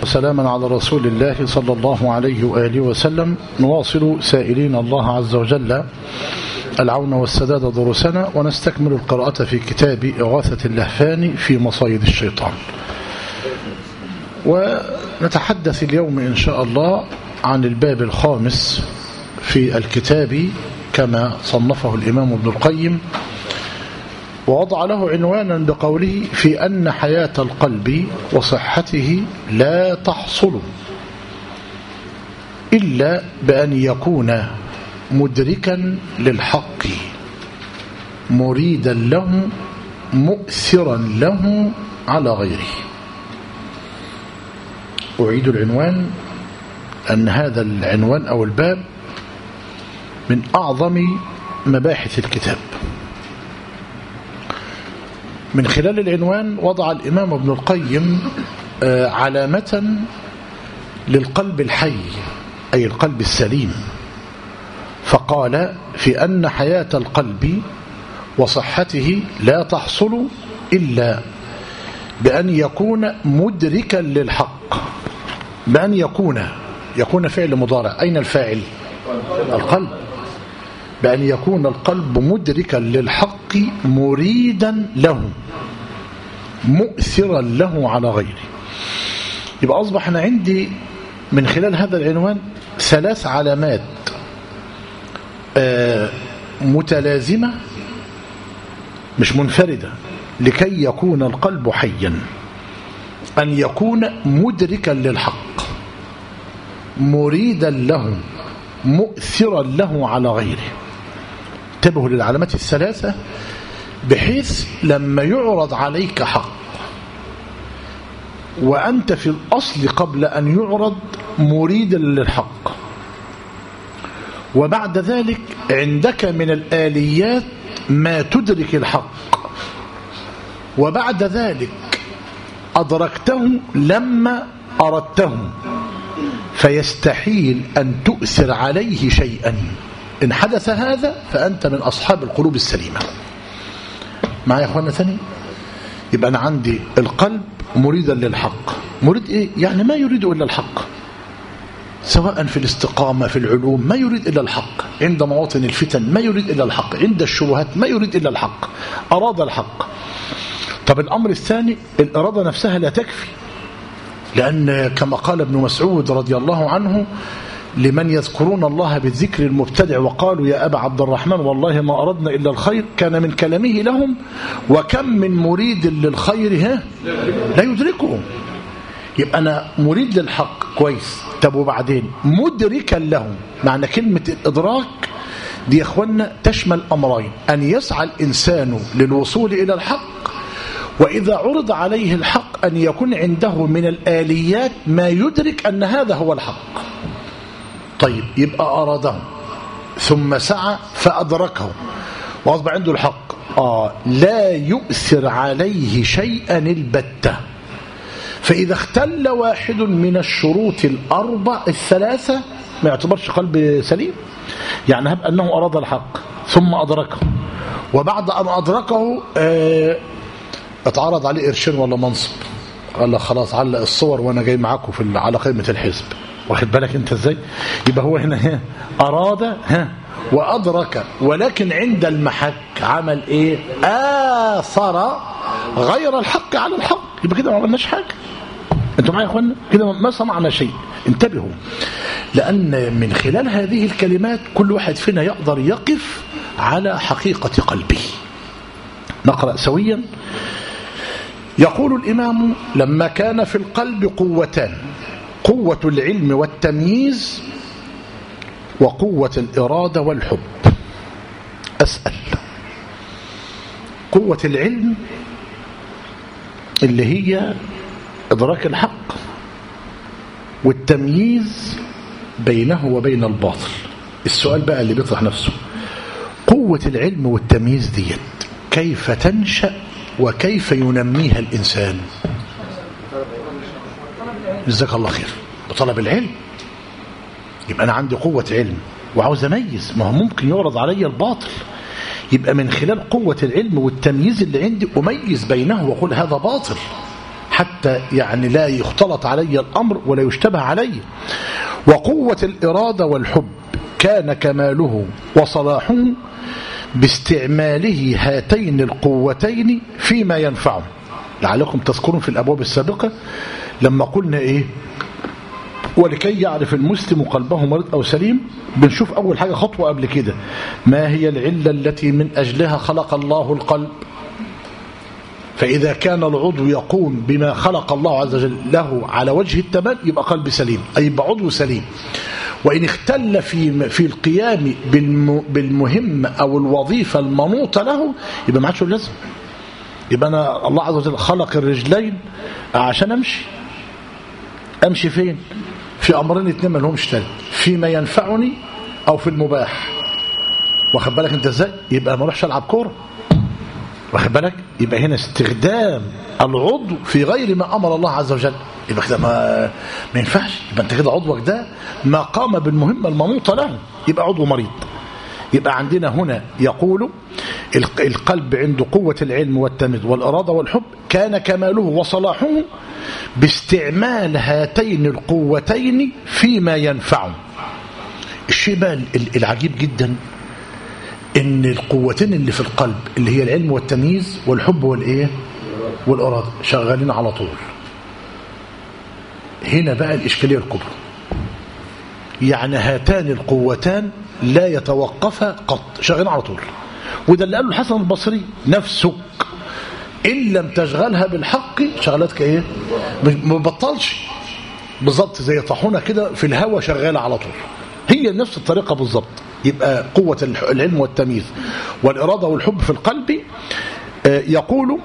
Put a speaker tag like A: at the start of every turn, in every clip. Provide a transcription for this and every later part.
A: وسلاما على رسول الله صلى الله عليه وآله وسلم. نواصل سائلين الله عز وجل العون والسداد دروسنا، ونستكمل القراءة في كتاب إغاثة اللهفان في مصايد الشيطان. ونتحدث اليوم إن شاء الله عن الباب الخامس في الكتاب كما صنفه الإمام ابن القيم، ووضع له عنوانا بقوله: في أن حياة القلب وصحته لا تحصل إلا بأن يكون مدركا للحق مريدا له مؤثرا له على غيره. أعيد العنوان أن هذا العنوان أو الباب من أعظم مباحث الكتاب. من خلال العنوان وضع الإمام ابن القيم علامة للقلب الحي، أي القلب السليم، فقال: في أن حياة القلب وصحته لا تحصل إلا بأن يكون مدركا للحق. بأن يكون فعل مضارع، أين الفاعل؟ القلب. بأن يكون القلب مدركا للحق مريدا له مؤثرا له على غيره. يبقى أصبح أنا عندي من خلال هذا العنوان 3 علامات متلازمة مش منفردة لكي يكون القلب حيا: أن يكون مدركا للحق مريدا له مؤثرا له على غيره. انتبهوا للعلامات ال3، بحيث لما يعرض عليك حق وأنت في الأصل قبل أن يعرض مريدا للحق، وبعد ذلك عندك من الآليات ما تدرك الحق، وبعد ذلك أدركته لما أردته، فيستحيل أن تؤثر عليه شيئا. إن حدث هذا فأنت من أصحاب القلوب السليمة. معي يا أخوانا ثاني؟ يبقى أنا عندي القلب مريدا للحق. مريد إيه؟ يعني ما يريد إلا الحق، سواء في الاستقامة في العلوم ما يريد إلا الحق، عند مواطن الفتن ما يريد إلا الحق، عند الشبهات ما يريد إلا الحق، أراد الحق. طب الأمر الثاني، الإرادة نفسها لا تكفي، لأن كما قال ابن مسعود رضي الله عنه لمن يذكرون الله بالذكر المبتدع وقالوا: يا أبا عبد الرحمن والله ما أردنا إلا الخير، كان من كلامه لهم: وكم من مريد للخير لا يدركه. يبقى أنا مريد للحق كويس، طب وبعدين مدركا له. معنى كلمة الإدراك دي يا أخوانا تشمل أمرين: أن يسعى الإنسان للوصول إلى الحق، وإذا عرض عليه الحق أن يكون عنده من الآليات ما يدرك أن هذا هو الحق. طيب، يبقى أراده ثم سعى فأدركه وأصبح عنده الحق، لا يؤثر عليه شيئا البتة. فإذا اختل واحد من الشروط ال3 ما يعتبرش قلب سليم. يعني هب أنه أراد الحق ثم أدركه، وبعد أن أدركه اتعرض عليه قرشين ولا منصب، قال له خلاص علق الصور وأنا جاي معاكم على قائمة الحزب. واخد بالك انت ازاي؟ يبقى هو هنا أراد وأدرك، ولكن عند المحك عمل ايه؟ آثر غير الحق على الحق. يبقى كده ما عملناش حاجة. انتوا معايا يا اخوانا؟ كده ما صنعنا شيء. انتبهوا، لأن من خلال هذه الكلمات كل واحد فينا يقدر يقف على حقيقة قلبه. نقرأ سويا. يقول الإمام: لما كان في القلب قوتان: قوة العلم والتمييز، وقوة الإرادة والحب. أسأل: قوة العلم اللي هي إدراك الحق، والتمييز بينه وبين الباطل. السؤال بقى اللي بيطرح نفسه: قوة العلم والتمييز ديت كيف تنشأ وكيف ينميها الإنسان؟ جزاك الله خير. بطلب العلم. يبقى أنا عندي قوة علم وعاوز أميز، ما هو ممكن يعرض علي الباطل، يبقى من خلال قوة العلم والتمييز اللي عندي أميز بينه وأقول هذا باطل، حتى يعني لا يختلط علي الأمر ولا يشتبه علي. وقوة الإرادة والحب كان كماله وصلاحه باستعماله هاتين القوتين فيما ينفعه. لعلكم تذكرون في الأبواب السابقة لما قلنا إيه؟ ولكي يعرف المسلم قلبه مريض أو سليم، بنشوف أول حاجة خطوة قبل كده، ما هي العلة التي من أجلها خلق الله القلب؟ فإذا كان العضو يقوم بما خلق الله عز وجل له على وجه التمام يبقى قلب سليم، أي يبقى عضو سليم. وإن اختل في القيام بالمهمة أو الوظيفة المنوطة له يبقى ما عادش لازم. يبقى أنا الله عز وجل خلق الرجلين عشان أمشي فين؟ في أمرين اتنين ما لهمش تاني، فيما ينفعني أو في المباح. واخد بالك أنت إزاي؟ يبقى ما اروحش ألعب كورة. واخد بالك؟ يبقى هنا استخدام العضو في غير ما أمر الله عز وجل، يبقى كده ما ينفعش. يبقى أنت كده عضوك ده ما قام بالمهمة المنوطة له، يبقى عضو مريض. يبقى عندنا هنا يقول القلب عنده قوة العلم والتمييز والإرادة والحب كان كماله وصلاحه باستعمال هاتين القوتين فيما ينفعه. الشيء بقى العجيب جدا ان القوتين اللي في القلب اللي هي العلم والتمييز والحب والإرادة شغالين على طول. هنا بقى الإشكالية الكبرى، يعني هاتان القوتان لا يتوقفا قط، شغالين على طول. وده اللي قاله الحسن البصري، نفسك إن لم تشغلها بالحق شغلتك ما بطلش. بالظبط زي طاحونه كده في الهواء شغالة على طول، هي نفس الطريقة بالظبط. يبقى قوة العلم والتمييز والإرادة والحب في القلب يقول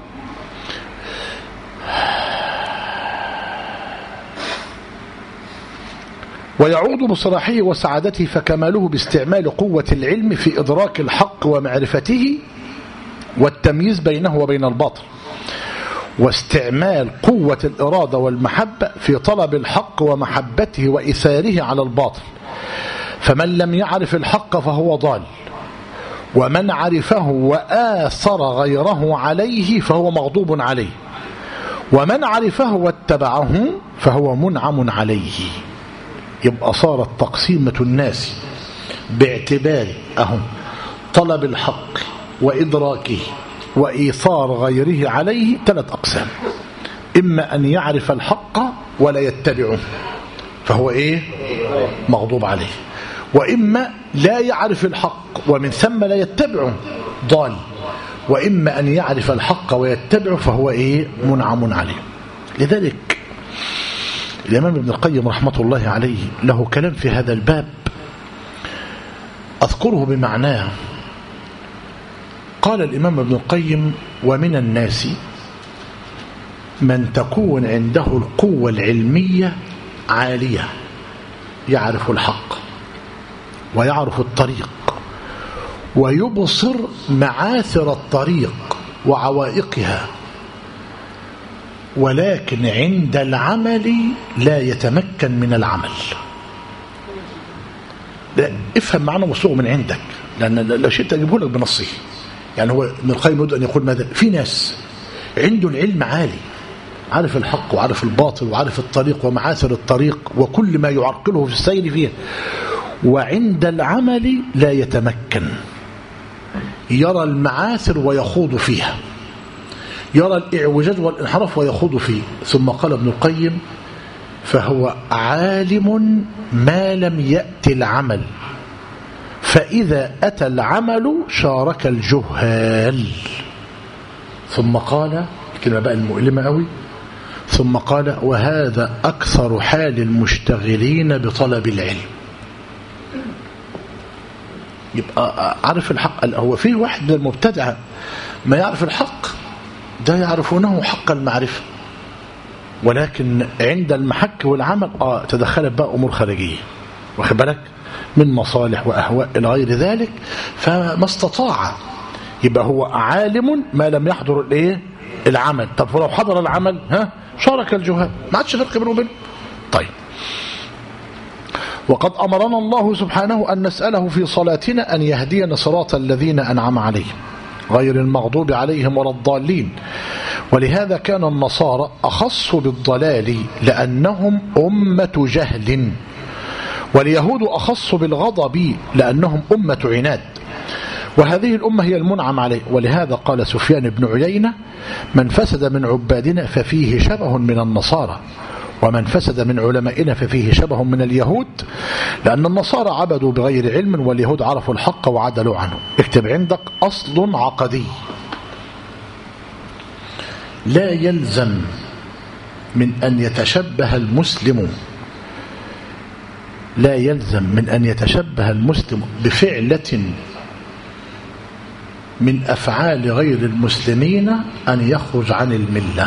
A: ويعود بصلاحه وسعادته فكماله باستعمال قوة العلم في إدراك الحق ومعرفته والتمييز بينه وبين الباطل، واستعمال قوة الإرادة والمحبة في طلب الحق ومحبته وإثاره على الباطل. فمن لم يعرف الحق فهو ضال، ومن عرفه وآثر غيره عليه فهو مغضوب عليه، ومن عرفه واتبعه فهو منعم عليه. يبقى صارت تقسيمة الناس باعتبار طلب الحق وإدراكه وإيثار غيره عليه 3 أقسام. إما أن يعرف الحق ولا يتبعه فهو مغضوب عليه، وإما لا يعرف الحق ومن ثم لا يتبعه ضال، وإما أن يعرف الحق ويتبعه فهو منعم عليه. لذلك الإمام ابن القيم رحمة الله عليه له كلام في هذا الباب أذكره بمعناه. قال الإمام ابن القيم ومن الناس من تكون عنده القوة العلمية عالية، يعرف الحق ويعرف الطريق ويبصر معاثر الطريق وعوائقها، ولكن عند العمل لا يتمكن من العمل. لا افهم معنى مصوغ من عندك، لأن لو شئت أجيبه لك بنصه. يعني هو ابن القيم يريد أن يقول ماذا؟ في ناس عنده العلم عالي، عارف الحق وعارف الباطل وعارف الطريق ومعاثر الطريق وكل ما يعرقله في السير فيها، وعند العمل لا يتمكن، يرى المعاثر ويخوض فيها، يرى الإعوجاج والانحراف ويخوض فيه. ثم قال ابن القيم فهو عالم ما لم يأتي العمل، فإذا أتى العمل شارك الجهال. ثم قال كلمة بقى المؤلمة قوي، ثم قال وهذا أكثر حال المشتغلين بطلب العلم. يبقى عارف الحق. هو فيه واحد من المبتدعة ما يعرف الحق، ده يعرفونه حق المعرفة، ولكن عند المحك والعمل تدخلت بقى أمور خارجية، واخد بالك، من مصالح وأهواء إلى غير ذلك، فما استطاع. يبقى هو عالم ما لم يحضر العمل. طب ولو حضر العمل شارك الجهال، ما عادش فرق بينه وبينه. طيب، وقد أمرنا الله سبحانه أن نسأله في صلاتنا أن يهدينا صراط الذين أنعم عليهم غير المغضوب عليهم ولا الضالين، ولهذا كان النصارى أخص بالضلال لأنهم أمة جهل، واليهود أخص بالغضب لأنهم أمة عناد، وهذه الأمة هي المنعم عليه. ولهذا قال سفيان بن عيينة: من فسد من عبادنا ففيه شبه من النصارى، ومن فسد من علمائنا ففيه شبه من اليهود، لأن النصارى عبدوا بغير علم واليهود عرفوا الحق وعدلوا عنه. اكتب عندك أصل عقدي: لا يلزم من أن يتشبه المسلم بفعلة من أفعال غير المسلمين أن يخرج عن الملة.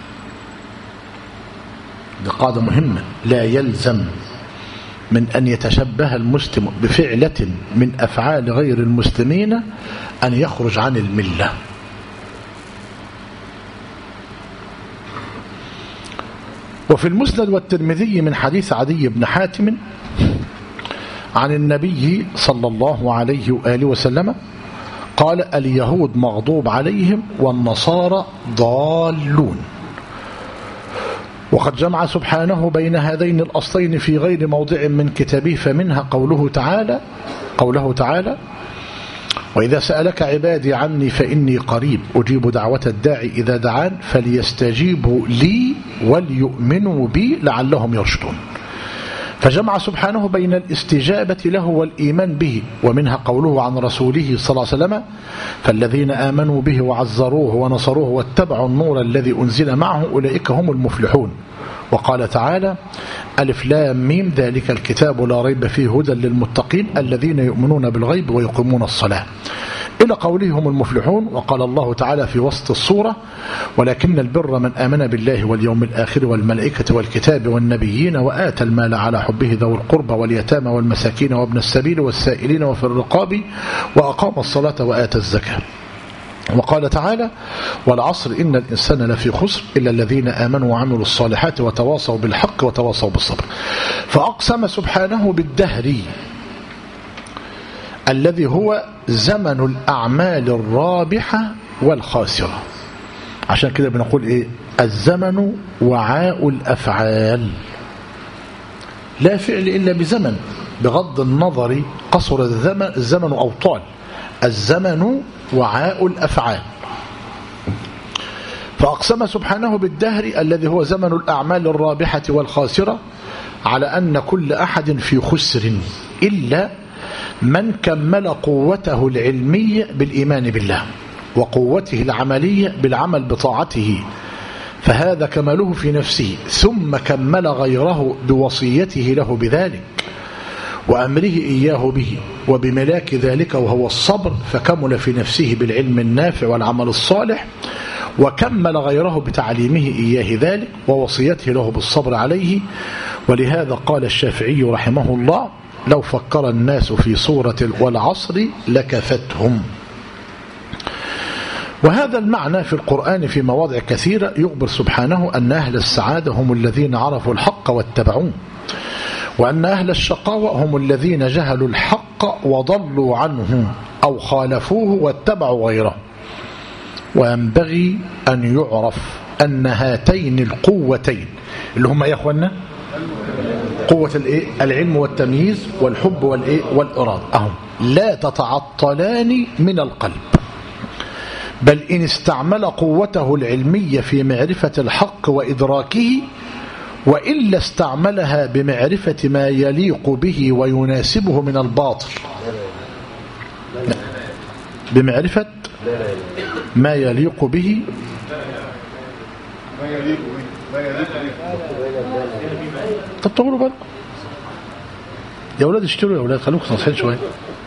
A: دي قاعدة مهمة: لا يلزم من أن يتشبه المسلم بفعلة من أفعال غير المسلمين أن يخرج عن الملة. وفي المسند والترمذي من حديث عدي بن حاتم عن النبي صلى الله عليه وآله وسلم قال: اليهود مغضوب عليهم والنصارى ضالون. وقد جمع سبحانه بين هذين الأصلين في غير موضع من كتابه، فمنها قوله تعالى: وإذا سألك عبادي عني فإني قريب أجيب دعوة الداعي إذا دعان فليستجيبوا لي وليؤمنوا بي لعلهم يرشدون. فجمع سبحانه بين الاستجابة له والإيمان به. ومنها قوله عن رسوله صلى الله عليه وسلم: فالذين آمنوا به وعزروه ونصروه واتبعوا النور الذي أنزل معه أولئك هم المفلحون. وقال تعالى: ألف لام ميم ذلك الكتاب لا ريب فيه هدى للمتقين الذين يؤمنون بالغيب ويقيمون الصلاة، إلى قوله هم المفلحون. وقال الله تعالى في وسط السورة: ولكن البر من آمن بالله واليوم الآخر والملائكة والكتاب والنبيين وآتى المال على حبه ذوي القربى واليتامى والمساكين وابن السبيل والسائلين وفي الرقاب وأقام الصلاة وآتى الزكاة. وقال تعالى: والعصر إن الإنسان لفي خسر إلا الذين آمنوا وعملوا الصالحات وتواصوا بالحق وتواصوا بالصبر. فأقسم سبحانه بالدهر الذي هو زمن الأعمال الرابحة والخاسرة. عشان كده بنقول إيه؟ الزمن وعاء الأفعال، لا فعل إلا بزمن، بغض النظر قصر الزمن أو طال. الزمن وعاء الأفعال. فأقسم سبحانه بالدهر الذي هو زمن الأعمال الرابحة والخاسرة على أن كل أحد في خسر إلا من كمل قوته العلمية بالإيمان بالله وقوته العملية بالعمل بطاعته، فهذا كماله في نفسه، ثم كمل غيره بوصيته له بذلك وأمره إياه به وبملاك ذلك وهو الصبر، فكمل في نفسه بالعلم النافع والعمل الصالح، وكمل غيره بتعليمه إياه ذلك ووصيته له بالصبر عليه. ولهذا قال الشافعي رحمه الله: لو فكر الناس في صورة والعصر لكفتهم. وهذا المعنى في القرآن في مواضع كثيرة يخبر سبحانه أن أهل السعادة هم الذين عرفوا الحق واتبعوه، وأن أهل الشقاوة هم الذين جهلوا الحق وضلوا عنه أو خالفوه واتبعوا غيره. وينبغي أن يعرف أن هاتين القوتين اللي هم يا أخوانا قوة العلم والتمييز والحب والإرادة لا تتعطلان من القلب، بل إن استعمل قوته العلمية في معرفة الحق وإدراكه وإلا استعملها بمعرفة ما يليق به ويناسبه من الباطل، بمعرفة ما يليق به طب تقولوا بالكم يا أولاد، اشتروا يا أولاد، خلوكم نصحين شوية.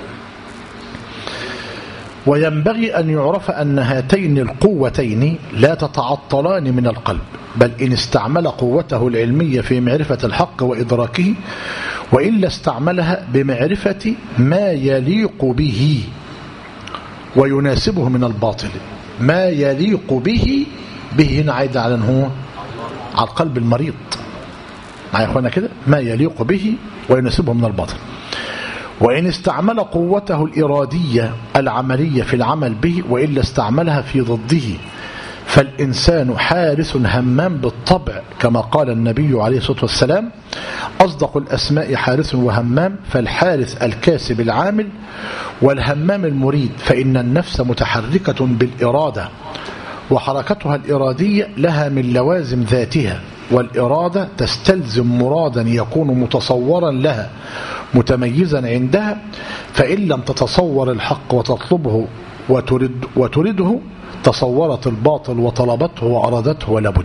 A: وينبغي أن يعرف أن هاتين القوتين لا تتعطلان من القلب، بل إن استعمل قوته العلمية في معرفة الحق وإدراكه وإلا استعملها بمعرفة ما يليق به ويناسبه من الباطل. ما يليق به هنا عايد على هو على القلب المريض، معايا يا اخوانا كده، ما يليق به ويناسبه من الباطل. وإن استعمل قوته الإرادية العملية في العمل به وإلا استعملها في ضده، فالإنسان حارس همام بالطبع كما قال النبي عليه الصلاة والسلام: أصدق الأسماء حارس وهمام، فالحارس الكاسب العامل، والهمام المريد، فإن النفس متحركة بالإرادة، وحركتها الإرادية لها من لوازم ذاتها، والإرادة تستلزم مرادا يكون متصورا لها متميزا عندها، فإن لم تتصور الحق وتطلبه وترده تصورت الباطل وطلبته وأرادته ولابد.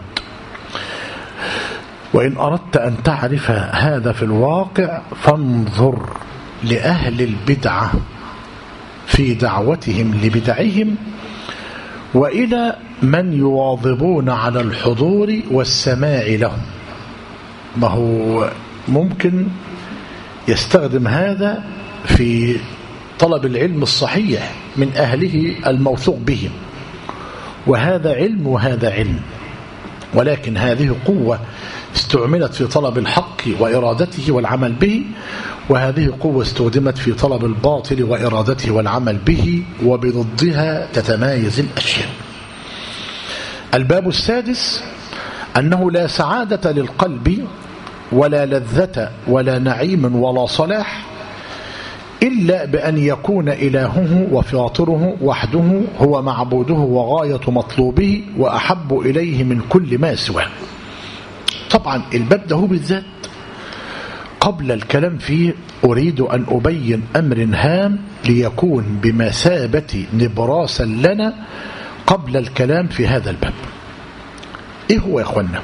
A: وإن أردت أن تعرف هذا في الواقع فانظر لأهل البدعة في دعوتهم لبدعهم، وإلى من يواظبون على الحضور والسماع لهم. ما هو ممكن يستخدم هذا في طلب العلم الصحيح من أهله الموثوق بهم، وهذا علم وهذا علم، ولكن هذه قوة استعملت في طلب الحق وإرادته والعمل به، وهذه قوة استخدمت في طلب الباطل وإرادته والعمل به، وبضدها تتمايز الأشياء. الباب السادس: أنه لا سعادة للقلب ولا لذة ولا نعيم ولا صلاح إلا بأن يكون إلهه وفاطره وحده هو معبوده وغاية مطلوبه وأحب إليه من كل ما سواه. طبعا الباب ده بالذات قبل الكلام فيه أريد أن أبين أمر هام ليكون بمثابة نبراسا لنا قبل الكلام في هذا الباب. إيه هو يا أخوانا؟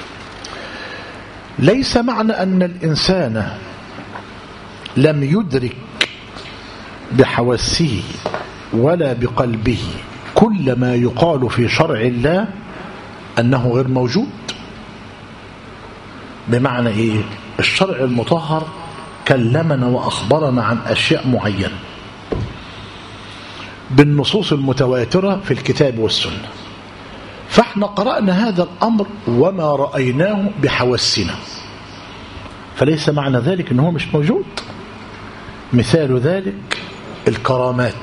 A: ليس معنى أن الإنسان لم يدرك بحواسه ولا بقلبه كل ما يقال في شرع الله أنه غير موجود. بمعنى إيه؟ الشرع المطهر كلمنا وأخبرنا عن أشياء معينة بالنصوص المتواترة في الكتاب والسنة، فاحنا قرأنا هذا الأمر وما رأيناه بحواسنا، فليس معنى ذلك أنه مش موجود. مثال ذلك الكرامات،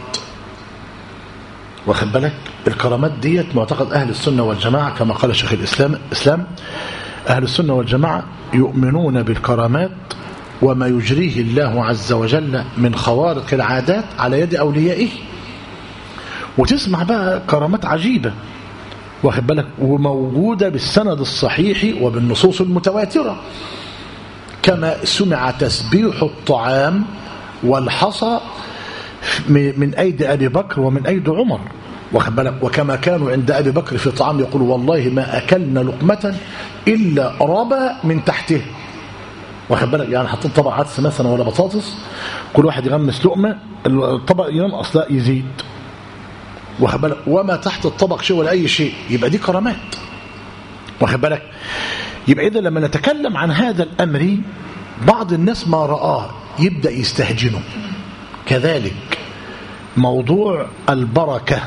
A: واخد بالك؟ الكرامات ديت معتقد أهل السنة والجماعة كما قال شيخ الإسلام أهل السنة والجماعة يؤمنون بالكرامات وما يجريه الله عز وجل من خوارق العادات على يد أوليائه. وتسمع بقى كرامات عجيبة، واخد بالك؟ وموجودة بالسند الصحيح وبالنصوص المتواترة، كما سمع تسبيح الطعام والحصى من أيدي أبي بكر ومن أيدي عمر، واخد بالك؟ وكما كانوا عند أبي بكر في طعام يقول والله ما أكلنا لقمة إلا ربى من تحته، واخد بالك؟ يعني حطيت طبق عدس مثلا ولا بطاطس، كل واحد يغمس لقمة، الطبق ينقص لا يزيد، واخد بالك؟ وما تحت الطبق شيء ولا أي شيء، يبقى دي كرامات، واخد بالك؟ يبقى إذا لما نتكلم عن هذا الأمر بعض الناس ما رآه يبدأ يستهجنه. كذلك موضوع البركة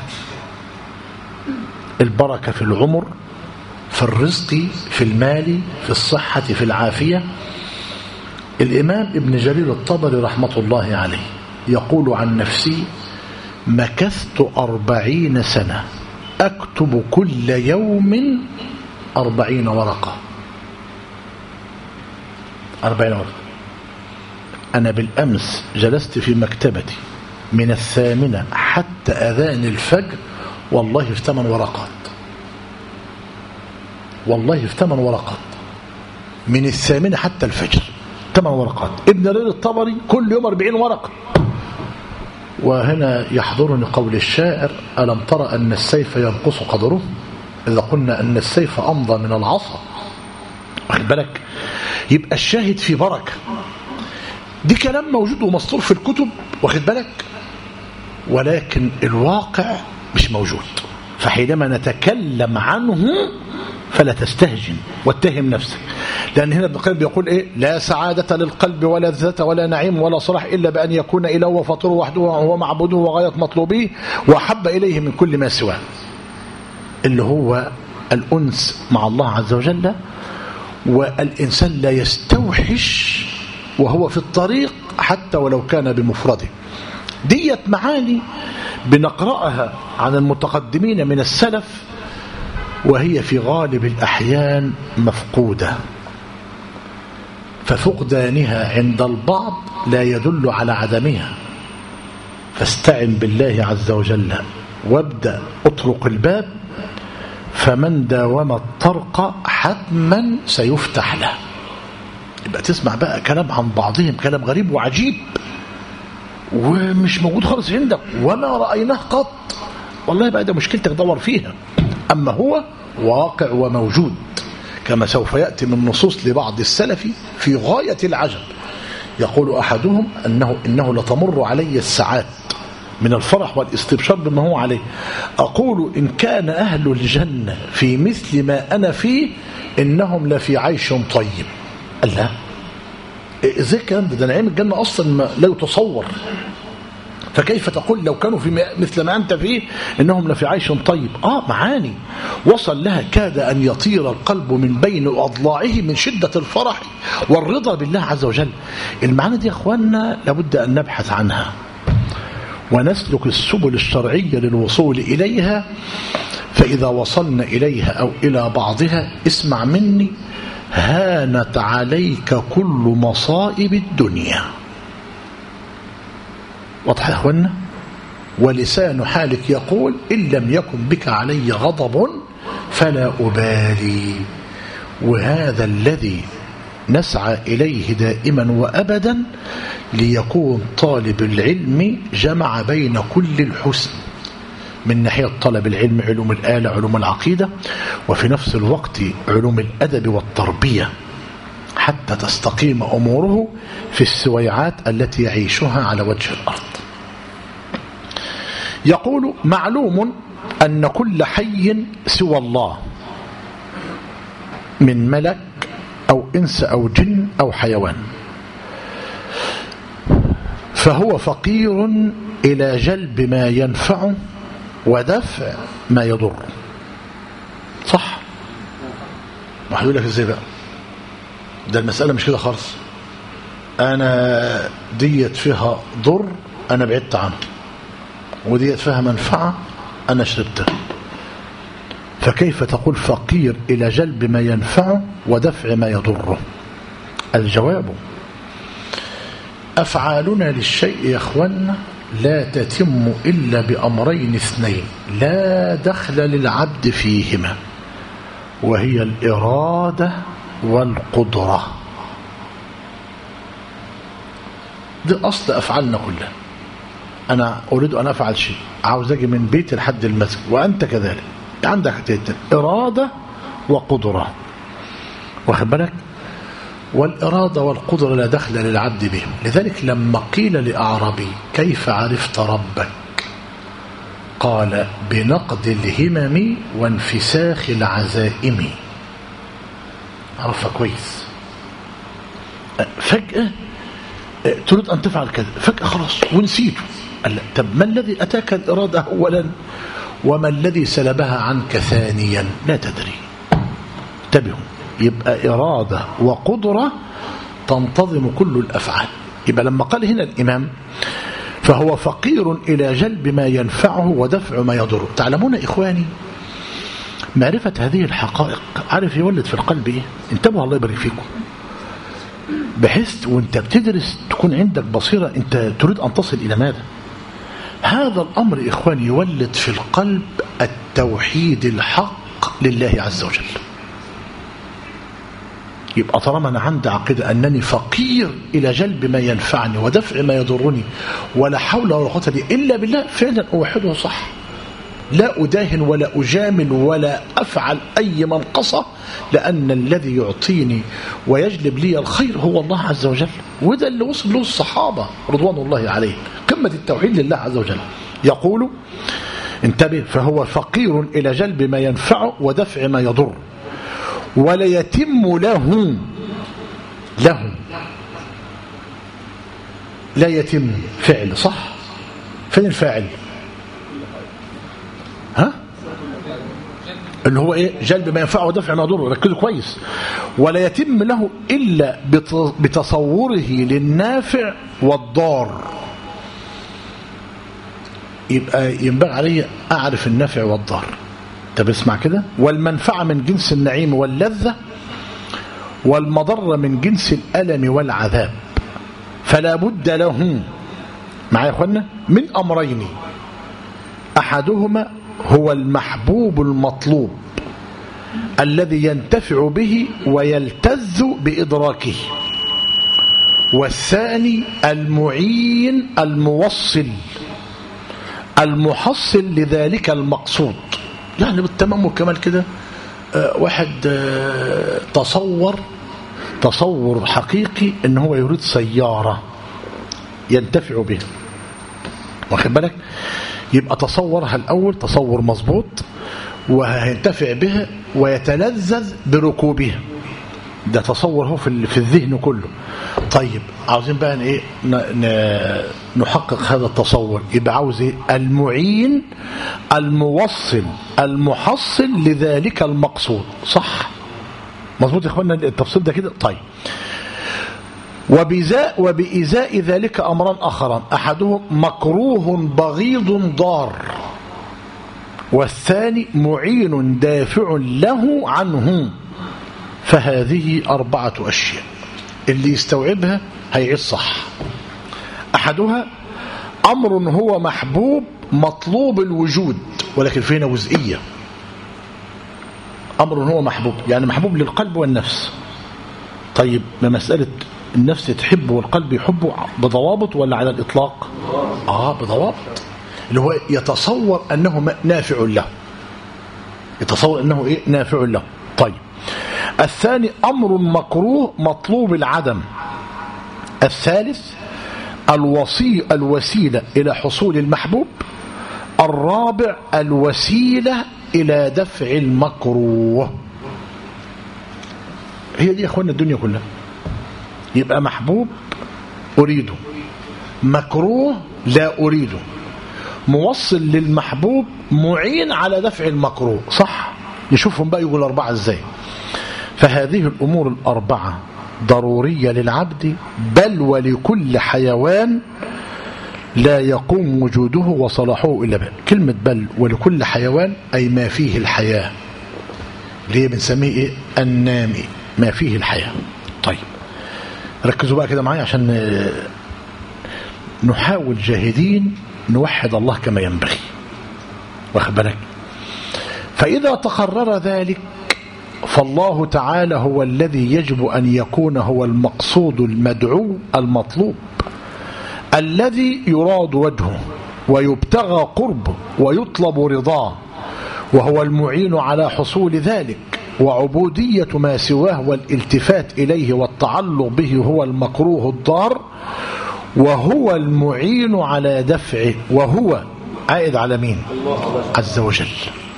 A: في العمر، في الرزق، في المال، في الصحة، في العافية. الإمام ابن جرير الطبري رحمة الله عليه يقول عن نفسي: مكثت 40 سنة أكتب كل يوم 40 ورقة. 40 ورقة. أنا بالأمس جلست في مكتبتي من 8 حتى أذان الفجر، والله في 8 ورقات، والله في 8 ورقات من 8 حتى الفجر، 8 ورقات. ابن جرير الطبري كل يوم 40 ورقة. وهنا يحضرني قول الشاعر: ألم ترى أن السيف ينقص قدره إذا قلنا أن السيف أمضى من العصا. واخد بالك؟ يبقى الشاهد في بركة. دي كلام موجود ومسطور في الكتب، واخد بالك؟ ولكن الواقع مش موجود. فحينما نتكلم عنه فلا تستهجن واتهم نفسك، لأن هنا ابن القيم بيقول إيه؟ لا سعادة للقلب ولا لذة ولا نعيم ولا صلاح إلا بأن يكون إله وفاطره وحده وهو معبوده وغاية مطلوبه وأحب إليه من كل ما سواه، اللي هو الأنس مع الله عز وجل. والإنسان لا يستوحش وهو في الطريق حتى ولو كان بمفرده. ديت معاني بنقرأها عن المتقدمين من السلف وهي في غالب الأحيان مفقودة، ففقدانها عند البعض لا يدل على عدمها. فاستعن بالله عز وجل وابدأ اطرق الباب، فمن داوم الطرق حتما سيفتح له. يبقى تسمع بقى كلام عن بعضهم، كلام غريب وعجيب ومش موجود خالص عندك وما رأيناه قط، والله بقى ده مشكلتك دور فيها. أما هو واقع وموجود، كما سوف يأتي من نصوص لبعض السلف في غاية العجب. يقول أحدهم إنه لتمر علي الساعات من الفرح والاستبشار بما هو عليه، أقول إن كان أهل الجنة في مثل ما أنا فيه إنهم لفي عيش طيب. الله، إزاي الكلام ده نعيم الجنة أصلا لا يتصور، فكيف تقول لو كانوا في مثل ما أنت فيه إنهم لفي عيش طيب؟ معاني وصل لها كاد أن يطير القلب من بين أضلاعه من شدة الفرح والرضا بالله عز وجل. المعاني دي يا أخواننا لابد أن نبحث عنها ونسلك السبل الشرعية للوصول إليها. فإذا وصلنا إليها أو إلى بعضها اسمع مني، هانت عليك كل مصائب الدنيا. واضح يا أخوانا؟ ولسان حالك يقول إن لم يكن بك علي غضب فلا أبالي. وهذا الذي نسعى إليه دائما وأبدا، ليكون طالب العلم جمع بين كل الحسن من ناحية طلب العلم، علوم الآلة، علوم العقيدة، وفي نفس الوقت علوم الأدب والتربية، حتى تستقيم أموره في السويعات التي يعيشها على وجه الأرض. يقول معلوم أن كل حي سوى الله من ملك أو إنس أو جن أو حيوان فهو فقير إلى جلب ما ينفعه ودفع ما يضر. صح؟ ما هيقول لك ازاي بقى؟ ده المسألة مش كده خالص. أنا ديت فيها ضر أنا بعدت عنه، وديت فيها منفعة أنا شربتها، فكيف تقول فقير إلى جلب ما ينفعه ودفع ما يضره؟ الجواب: أفعالنا للشيء يا أخوانا لا تتم إلا بأمرين اثنين لا دخل للعبد فيهما، وهي الإرادة والقدرة. دي أصل أفعالنا كلها. أنا أريد أن أفعل شيء، عاوز أجي من بيتي لحد المسجد، وأنت كذلك عندك حاجتين: إرادة وقدرة. واخد بالك؟ والإرادة والقدرة لا دخل للعبد بهم. لذلك لما قيل لأعرابي كيف عرفت ربك؟ قال: بنقد الهمم وانفساخ العزائم. عرفها كويس. فجأة تريد أن تفعل كذا، فجأة خلاص ونسيته. قال: طب ما الذي أتاك الإرادة أولا وما الذي سلبها عنك ثانيا؟ لا تدري. انتبهوا، يبقى إرادة وقدرة تنتظم كل الأفعال. يبقى لما قال هنا الإمام فهو فقير إلى جلب ما ينفعه ودفع ما يضره. تعلمون إخواني، معرفة هذه الحقائق عارف يولد في القلب إيه؟ انتبهوا الله يبارك فيكم، بحيث وانت بتدرس تكون عندك بصيرة انت تريد أن تصل إلى ماذا. هذا الأمر إخواني يولد في القلب التوحيد الحق لله عز وجل. يبقى طالما أنا عندي عقيدة أنني فقير إلى جلب ما ينفعني ودفع ما يضرني ولا حول ولا قوة إلا بالله، فعلا أوحده صح، لا أداهن ولا أجامل ولا أفعل أي منقصة، لأن الذي يعطيني ويجلب لي الخير هو الله عز وجل. وده اللي وصل له الصحابة رضوان الله عليهم، قمة التوحيد لله عز وجل. يقول انتبه: فهو فقير إلى جلب ما ينفعه ودفع ما يضر، ولا يتم له لا يتم فعل. صح؟ فين الفاعل؟ ها؟ اللي هو ايه؟ جلب ما ينفعه ودفع ما يضره. ركزوا كويس. ولا يتم له إلا بتصوره للنافع والضار. يبقى ينبغي علي أعرف النافع والضار. طب اسمع كده، والمنفعة من جنس النعيم واللذة، والمضرة من جنس الألم والعذاب، فلا بد له معايا يا اخوانا من أمرين، أحدهما هو المحبوب المطلوب الذي ينتفع به ويلتذ بإدراكه، والثاني المعين الموصل المحصل لذلك المقصود. يعني بالتمام والكمال كده، واحد تصور حقيقي ان هو يريد سيارة ينتفع بها، واخد بالك؟ يبقى تصورها الأول تصور مظبوط، وهينتفع بها ويتلذذ بركوبها، ده تصور هو في الذهن كله. طيب عاوزين بقى ايه نحقق هذا التصور، يبقى عاوز ايه؟ المعين الموصل المحصل لذلك المقصود. صح مظبوط يا اخوانا التفصيل ده كده؟ طيب، وبإزاء ذلك أمران آخران، أحدهم مكروه بغيض ضار، والثاني معين دافع له عنه. فهذه 4 أشياء اللي يستوعبها هيعيش صح. أحدها أمر هو محبوب مطلوب الوجود، ولكن فينا جزئية. أمر هو محبوب يعني محبوب للقلب والنفس. طيب مسألة النفس تحبه والقلب يحبه بضوابط ولا على الإطلاق؟ بضوابط، اللي هو يتصور أنه نافع له، يتصور أنه إيه؟ نافع له. طيب الثاني أمر مكروه مطلوب العدم. الثالث الوسيلة إلى حصول المحبوب. الرابع الوسيلة إلى دفع المكروه. هي دي يا أخوانا الدنيا كلها. يبقى محبوب أريده، مكروه لا أريده، موصل للمحبوب، معين على دفع المكروه. صح؟ نشوفهم بقى يقول 4 ازاي. فهذه الأمور 4 ضرورية للعبد بل ولكل حيوان لا يقوم وجوده وصلاحه إلا به. كلمة بل ولكل حيوان أي ما فيه الحياة، اللي هي بنسميه إيه؟ النامي، ما فيه الحياة. طيب ركزوا بقى كده معايا عشان نحاول جاهدين نوحد الله كما ينبغي، واخد بالك؟ فإذا تقرر ذلك فالله تعالى هو الذي يجب أن يكون هو المقصود المدعو المطلوب الذي يراد وجهه ويبتغى قربه ويطلب رضاه، وهو المعين على حصول ذلك. وعبودية ما سواه والالتفات إليه والتعلق به هو المكروه الضار، وهو المعين على دفعه، وهو عائد على مين؟ عز وجل.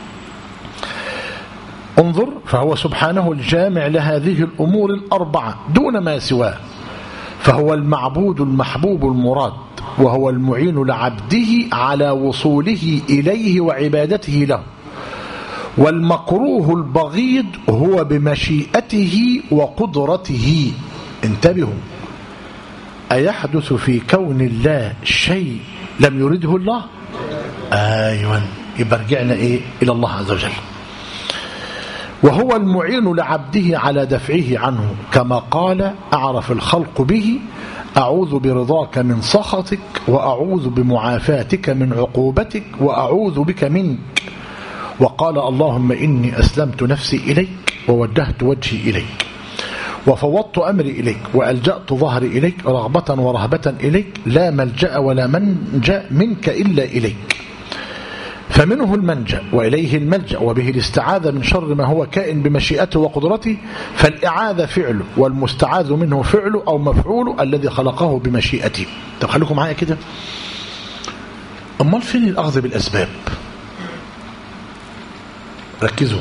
A: انظر، فهو سبحانه الجامع لهذه الأمور 4 دون ما سواه، فهو المعبود المحبوب المراد، وهو المعين لعبده على وصوله إليه وعبادته له. والمكروه البغيض هو بمشيئته وقدرته. انتبهوا، أيحدث في كون الله شيء لم يرده الله؟ أيوة، يبقى رجعنا إيه؟ إلى الله عز وجل. وهو المعين لعبده على دفعه عنه، كما قال أعرف الخلق به: أعوذ برضاك من سخطك، وأعوذ بمعافاتك من عقوبتك، وأعوذ بك منك. وقال: اللهم إني أسلمت نفسي إليك، ووجهت وجهي إليك، وفوضت أمري إليك، وألجأت ظهري إليك، رغبة ورهبة إليك، لا ملجأ ولا منجأ منك إلا إليك. فمنه المنجأ وإليه الملجأ، وبه الاستعاذة من شر ما هو كائن بمشيئته وقدرته. فالإعاذة فعله، والمستعاذ منه فعله أو مفعوله الذي خلقه بمشيئته. طب خليكم معايا كده، أمال فين الأخذ بالأسباب؟ ركزوا.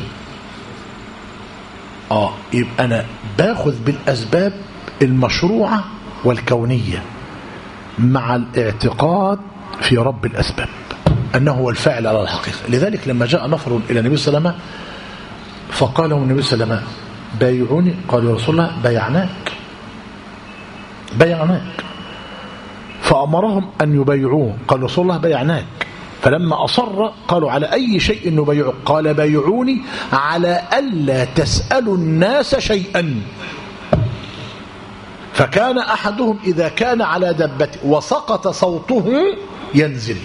A: يبقى أنا باخذ بالأسباب المشروعة والكونية مع الاعتقاد في رب الأسباب أنه هو الفاعل على الحقيقة. لذلك لما جاء نفر إلى النبي صلى الله عليه وسلم فقال له النبي صلى الله عليه وسلم: بايعوني. قال: يا رسول الله بايعناك. فأمرهم أن يبايعوه. قال: رسول الله بايعناك. فلما أصر قالوا على أي شيء نبايعك؟ قال بايعوني على ألا تسألوا الناس شيئا. فكان أحدهم إذا كان على دبته وسقط صوته ينزل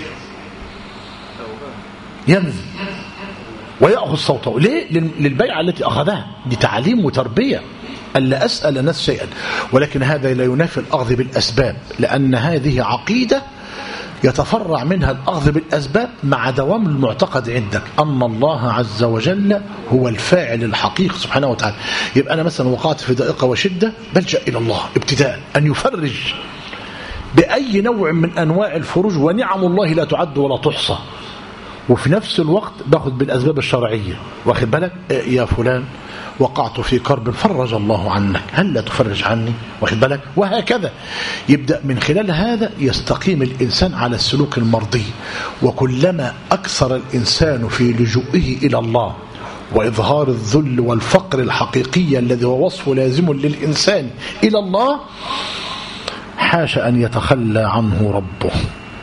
A: ويأخذ صوته. ليه؟ للبيعة التي أخذها، دي تعليم وتربية، ألا أسأل الناس شيئا. ولكن هذا لا ينافي الأخذ بالأسباب، لأن هذه عقيدة يتفرع منها الأخذ بالأسباب مع دوام المعتقد عندك أن الله عز وجل هو الفاعل الحقيقي سبحانه وتعالى. يبقى أنا مثلا وقعت في ضائقة وشدة، بلجأ إلى الله ابتداء أن يفرج بأي نوع من أنواع الفروج، ونعم الله لا تعد ولا تحصى. وفي نفس الوقت باخذ بالأسباب الشرعية، واخد بالك يا فلان وقعت في كرب فرج الله عنك، هل لا تفرج عني؟ واخد بالك؟ وهكذا يبدأ من خلال هذا يستقيم الإنسان على السلوك المرضي. وكلما أكثر الإنسان في لجوئه إلى الله وإظهار الذل والفقر الحقيقي الذي هو وصف لازم للإنسان إلى الله، حاش أن يتخلى عنه ربه،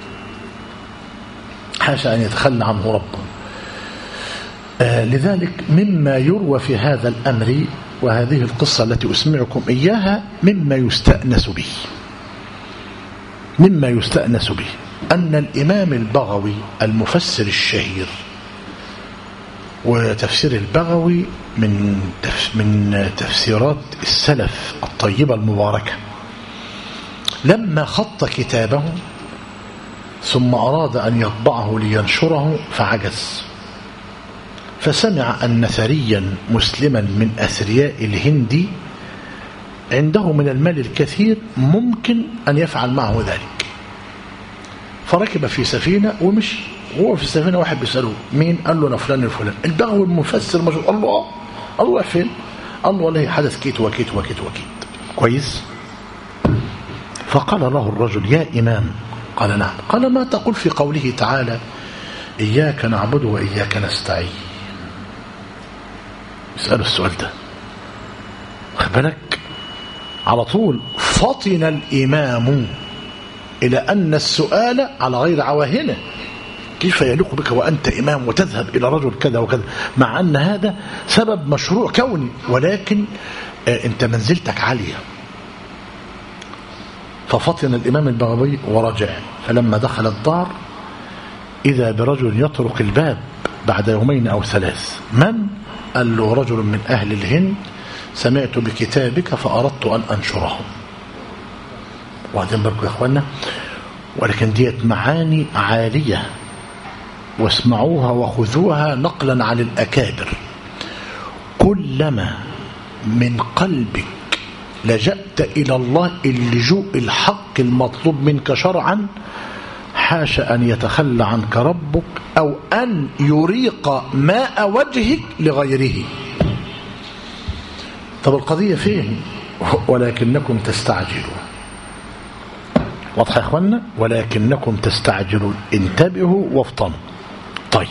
A: حاش أن يتخلى عنه ربه. لذلك مما يروى في هذا الأمر، وهذه القصة التي أسمعكم إياها مما يستأنس به أن الإمام البغوي المفسر الشهير، وتفسير البغوي من تفسيرات السلف الطيبة المباركة، لما خط كتابه ثم أراد أن يطبعه لينشره فعجز، فسمع أن ثريا مسلما من أثرياء الهند عنده من المال الكثير ممكن أن يفعل معه ذلك، فركب في سفينة ومشي. وهو في السفينة واحد بيسأله مين؟ قال له أنا فلان الفلان. البغوي المفسر مشهور، الله فين؟ الله والله حدث كيت وكيت وكيت وكيت. كويس. فقال له الرجل يا إمام، قال نعم. قال ما تقول في قوله تعالى إياك نعبد وإياك نستعين؟ اسأله السؤال ده، خد بالك على طول فطن الإمام إلى أن السؤال على غير عواهنه. كيف يليق بك وأنت إمام وتذهب إلى رجل كذا وكذا، مع أن هذا سبب مشروع كوني، ولكن أنت منزلتك عالية. ففطن الإمام البغوي ورجع، فلما دخل الدار إذا برجل يطرق الباب بعد يومين أو ثلاث. من؟ قال له رجل من أهل الهند، سمعت بكتابك فأردت أن أنشره. وبعدين بركوا يا أخوانا، ولكن ديت معاني عالية، واسمعوها وخذوها نقلا عن الأكابر. كلما من قلبك لجأت إلى الله اللجوء الحق المطلوب منك شرعا، حاش أن يتخلى عنك ربك أو أن يريق ماء وجهك لغيره. طب القضية فين؟ ولكنكم تستعجلون. واضح يا اخوانا؟ ولكنكم تستعجلون. انتبهوا وافطنوا. طيب،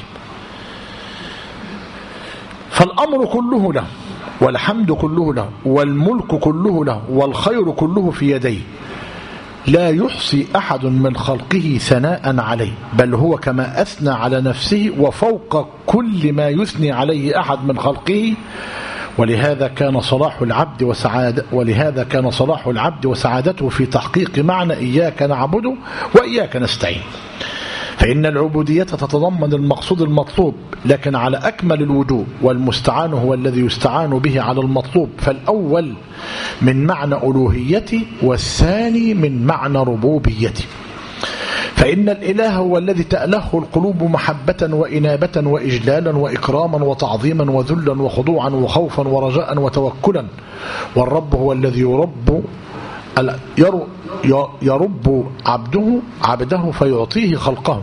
A: فالأمر كله له، والحمد كله له، والملك كله له، والخير كله في يديه، لا يحصي أحد من خلقه ثناء عليه، بل هو كما أثنى على نفسه وفوق كل ما يثني عليه أحد من خلقه. ولهذا كان صلاح العبد وسعادته في تحقيق معنى إياك نعبد وإياك نستعين. فإن العبودية تتضمن المقصود المطلوب لكن على أكمل الوجوه، والمستعان هو الذي يستعان به على المطلوب، فالأول من معنى ألوهيته والثاني من معنى ربوبيته. فإن الإله هو الذي تأله القلوب محبة وإنابة وإجلالا وإكراما وتعظيما وذلا وخضوعا وخوفا ورجاء وتوكلا، والرب هو الذي يرب عبده فيعطيه خلقه.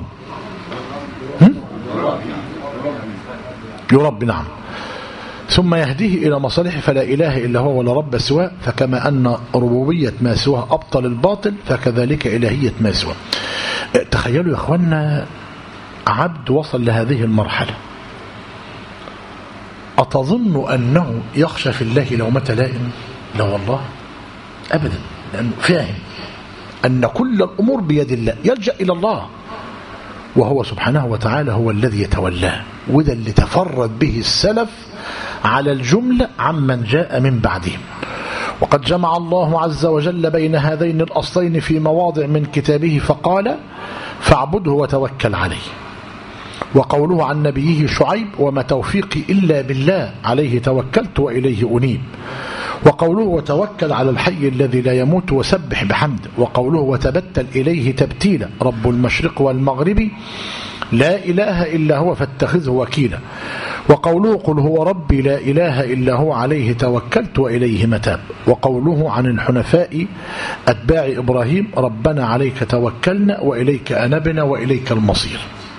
A: يرب، نعم، ثم يهديه إلى مصالحه، فلا إله إلا هو ولا رب سواه. فكما أن ربوبية ما سواه أبطل الباطل، فكذلك إلهية ما سواه. تخيلوا يا أخوانا، عبد وصل لهذه المرحلة، أتظن أنه يخشى في الله لومة لائم؟ لا والله أبدا، لأنه فاهم أن كل الأمور بيد الله، يلجأ إلى الله. وهو سبحانه وتعالى هو الذي يتولاه، وده اللي تفرد به السلف على الجملة عمن جاء من بعدهم. وقد جمع الله عز وجل بين هذين الأصلين في مواضع من كتابه فقال: فاعبده وتوكل عليه. وقوله عن نبيه شعيب: وما توفيقي إلا بالله عليه توكلت وإليه أنيب. وقوله: وتوكل على الحي الذي لا يموت وسبح بحمده. وقوله: وتبتل إليه تبتيلا، رب المشرق والمغرب لا إله إلا هو فاتخذه وكيلا. وقوله: قل هو ربي لا إله إلا هو عليه توكلت وإليه متاب. وقوله عن الحنفاء أتباع إبراهيم: ربنا عليك توكلنا وإليك أنبنا وإليك المصير.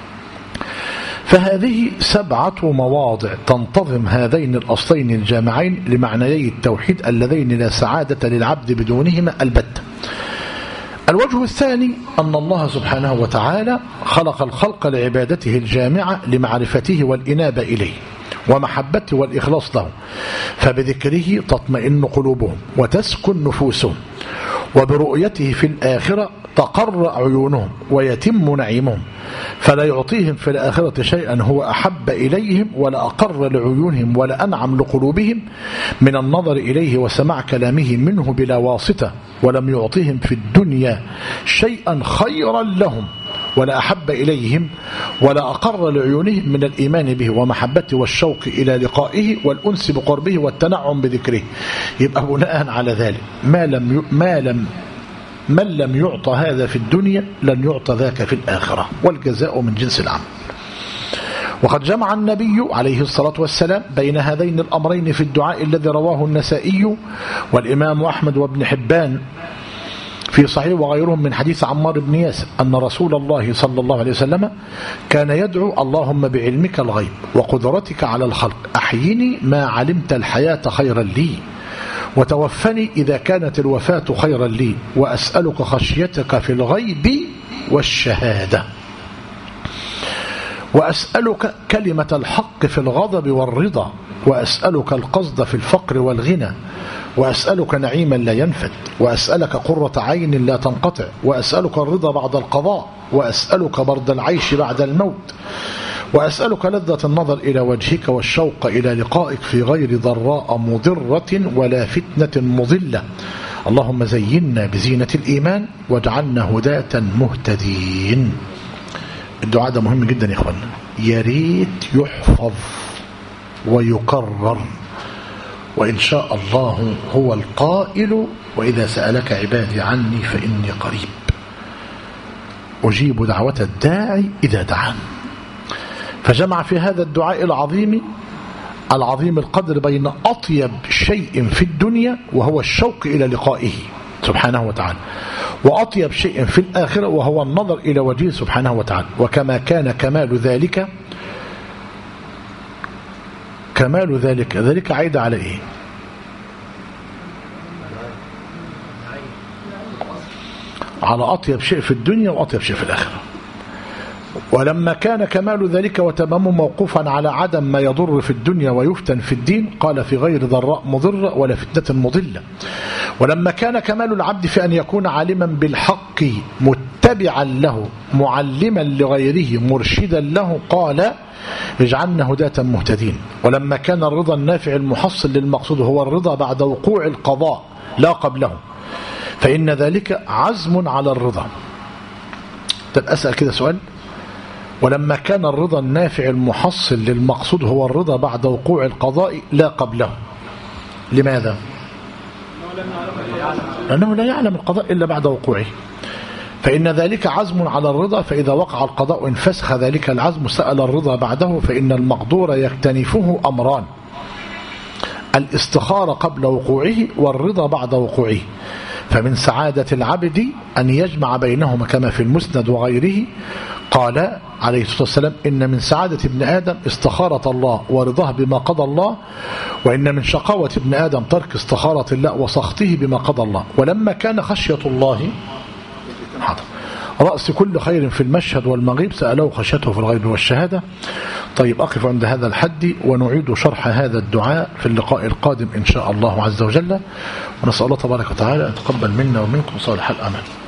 A: فهذه 7 مواضع تنتظم هذين الأصلين الجامعين لمعنيي التوحيد اللذين لا سعادة للعبد بدونهما البتة. الوجه الثاني أن الله سبحانه وتعالى خلق الخلق لعبادته الجامعة لمعرفته والإنابة إليه ومحبته والإخلاص له، فبذكره تطمئن قلوبهم وتسكن نفوسهم، وبرؤيته في الآخرة تقر عيونهم ويتم نعيمهم، فلا يعطيهم في الآخرة شيئا هو أحب إليهم ولا أقر لعيونهم ولا أنعم لقلوبهم من النظر إليه وسماع كلامه منه بلا واسطة، ولم يعطيهم في الدنيا شيئا خيرا لهم ولا أحب إليهم ولا أقر لعيونهم من الإيمان به ومحبته والشوق إلى لقائه والأنس بقربه والتنعم بذكره. يبقى بناء على ذلك من لم يعطى هذا في الدنيا لن يعطى ذاك في الآخرة، والجزاء من جنس العمل. وقد جمع النبي عليه الصلاة والسلام بين هذين الأمرين في الدعاء الذي رواه النسائي والإمام أحمد وابن حبان في صحيح وغيرهم من حديث عمار بن ياسر أن رسول الله صلى الله عليه وسلم كان يدعو: اللهم بعلمك الغيب وقدرتك على الخلق أحيني ما علمت الحياة خيرا لي، وتوفني إذا كانت الوفاة خيرا لي، وأسألك خشيتك في الغيب والشهادة، وأسألك كلمة الحق في الغضب والرضا، وأسألك القصد في الفقر والغنى، وأسألك نعيما لا ينفد، وأسألك قرة عين لا تنقطع، وأسألك الرضا بعد القضاء، وأسألك برد العيش بعد الموت، وأسألك لذة النظر إلى وجهك والشوق إلى لقائك في غير ضراء مضرة ولا فتنة مضلة. اللهم زينا بزينة الإيمان واجعلنا هداة مهتدين. الدعاء ده مهم جدا يا إخوانا، يا ريت يحفظ ويكرر، وإن شاء الله هو القائل: وإذا سألك عبادي عني فإني قريب أجيب دعوة الداعي إذا دعان. فجمع في هذا الدعاء العظيم القدر بين أطيب شيء في الدنيا وهو الشوق إلى لقائه سبحانه وتعالى، وأطيب شيء في الآخرة وهو النظر إلى وجهه سبحانه وتعالى. وكما كان كمال ذلك عيد على إيه؟ على أطيب شيء في الدنيا وأطيب شيء في الآخرة. ولما كان كمال ذلك وتمامه موقوفا على عدم ما يضر في الدنيا ويفتن في الدين قال: في غير ضراء مضرة ولا فتنة مضلة. ولما كان كمال العبد في أن يكون عالما بالحق متبعا له معلما لغيره مرشدا له قال: اجعلنا هداة مهتدين. ولما كان الرضا النافع المحصل للمقصود هو الرضا بعد وقوع القضاء لا قبله، فإن ذلك عزم على الرضا. طب أسأل كده سؤال: ولما كان الرضا النافع المحصل للمقصود هو الرضا بعد وقوع القضاء لا قبله، لماذا؟ لأنه لا يعلم القضاء إلا بعد وقوعه، فإن ذلك عزم على الرضا، فإذا وقع القضاء انفسخ ذلك العزم سأل الرضا بعده، فإن المقدور يكتنفه أمران: الاستخارة قبل وقوعه والرضا بعد وقوعه. فمن سعادة العبد أن يجمع بينهما كما في المسند وغيره. قال عليه الصلاة والسلام: إن من سعادة ابن آدم استخارة الله ورضاه بما قضى الله، وإن من شقاوة ابن آدم ترك استخارة الله وسخطه بما قضى الله. ولما كان خشية الله رأس كل خير في المشهد والمغيب سأله خشيته في الغيب والشهادة. طيب أقف عند هذا الحد ونعيد شرح هذا الدعاء في اللقاء القادم إن شاء الله عز وجل، ونسأل الله تبارك وتعالى أن يتقبل منا ومنكم صالح الأعمال.